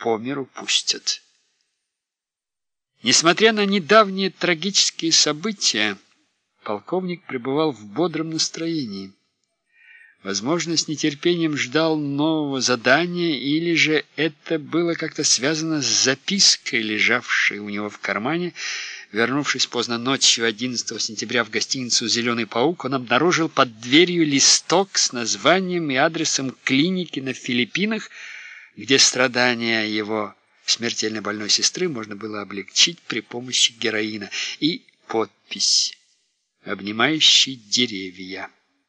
по миру пустят. Несмотря на недавние трагические события, полковник пребывал в бодром настроении. Возможно, с нетерпением ждал нового задания, или же это было как-то связано с запиской, лежавшей у него в кармане. Вернувшись поздно ночью 11 сентября в гостиницу «Зеленый паук», он обнаружил под дверью листок с названием и адресом клиники на Филиппинах, где страдания его смертельно больной сестры можно было облегчить при помощи героина, и подпись «Обнимающий деревья».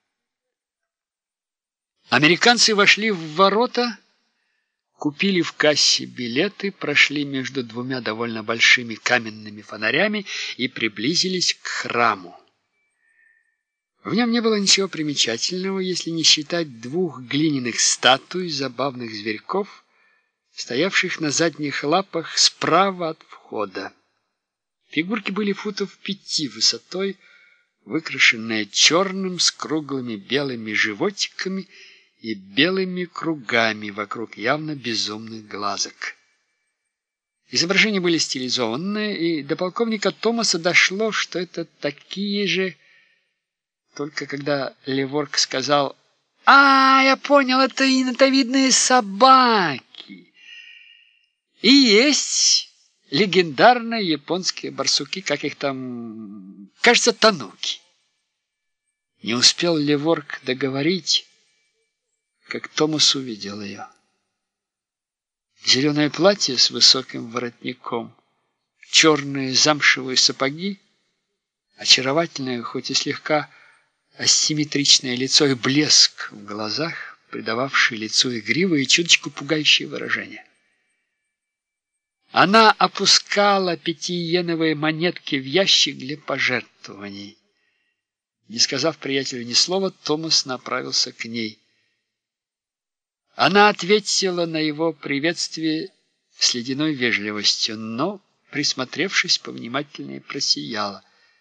Американцы вошли в ворота, купили в кассе билеты, прошли между двумя довольно большими каменными фонарями и приблизились к храму. В нем не было ничего примечательного, если не считать двух глиняных статуй забавных зверьков, стоявших на задних лапах справа от входа. Фигурки были футов 5 высотой, выкрашенные черным с круглыми белыми животиками и белыми кругами вокруг явно безумных глазок. Изображения были стилизованные, и до полковника Томаса дошло, что это такие же, только когда Леворг сказал: я понял, это енотовидные собаки. И есть легендарные японские барсуки, как их там, кажется, тануки». Не успел Леворг договорить, как Томас увидел ее. Зеленое платье с высоким воротником, черные замшевые сапоги, очаровательное, хоть и слегка асимметричное лицо и блеск в глазах, придававший лицу игривое и чуточку пугающее выражение. Она опускала 5-йеновые монетки в ящик для пожертвований. Не сказав приятелю ни слова, Томас направился к ней. Она ответила на его приветствие с ледяной вежливостью, но, присмотревшись повнимательнее, просияла.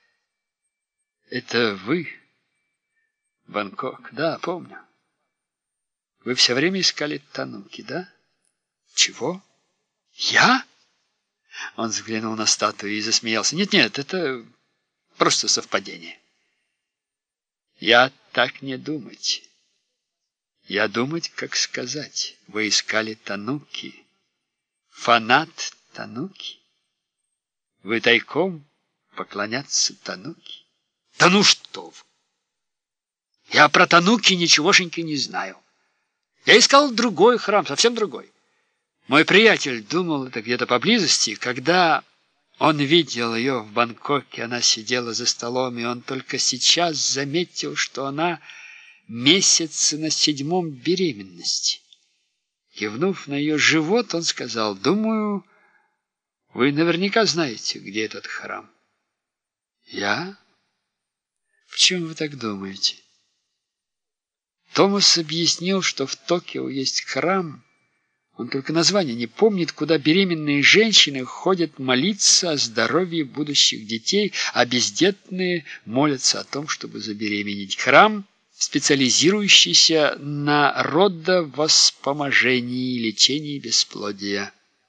«Это вы, Бангкок?» «Да, помню. Вы все время искали тануки, да?» «Чего? Я?» Он взглянул на статую и засмеялся. «Нет, это просто совпадение». «Я так не думать. Я думать, как сказать. Вы искали тануки. Фанат тануки. Вы тайком поклоняться тануки. Да ну что вы! Я про тануки ничегошеньки не знаю. Я искал другой храм, совсем другой. Мой приятель думал, это где-то поблизости. Когда он видел ее в Бангкоке, она сидела за столом, и он только сейчас заметил, что она месяца на 7-м беременности. Кивнув на ее живот, он сказал: «Думаю, вы наверняка знаете, где этот храм». «Я? Почему вы так думаете?» Томас объяснил, что в Токио есть храм, он только название не помнит, куда беременные женщины ходят молиться о здоровье будущих детей, а бездетные молятся о том, чтобы забеременеть. Храм, специализирующийся на родовоспоможении и лечении бесплодия.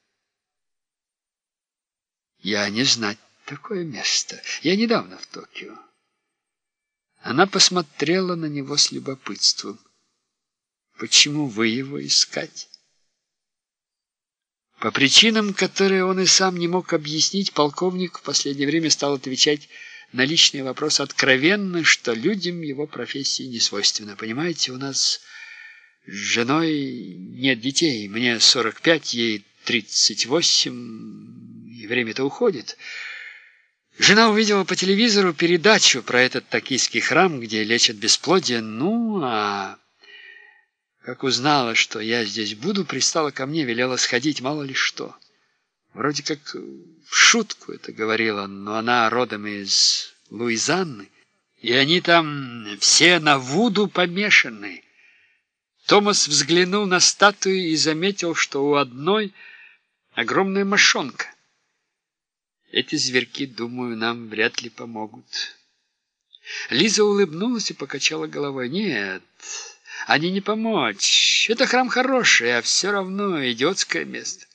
«Я не знать такое место. Я недавно в Токио». Она посмотрела на него с любопытством. «Почему вы его искать?» По причинам, которые он и сам не мог объяснить, полковник в последнее время стал отвечать на личные вопросы откровенно, что людям его профессии не свойственно. «Понимаете, у нас с женой нет детей. Мне 45, ей 38, и время-то уходит. Жена увидела по телевизору передачу про этот токийский храм, где лечат бесплодие. Как узнала, что я здесь буду, пристала ко мне, велела сходить, мало ли что. Вроде как в шутку это говорила, но она родом из Луизианы, и они там все на вуду помешаны». Томас взглянул на статую и заметил, что у одной огромная мошонка. «Эти зверьки, думаю, нам вряд ли помогут». Лиза улыбнулась и покачала головой. «Нет, они не помочь. Это храм хороший, а все равно идиотское место».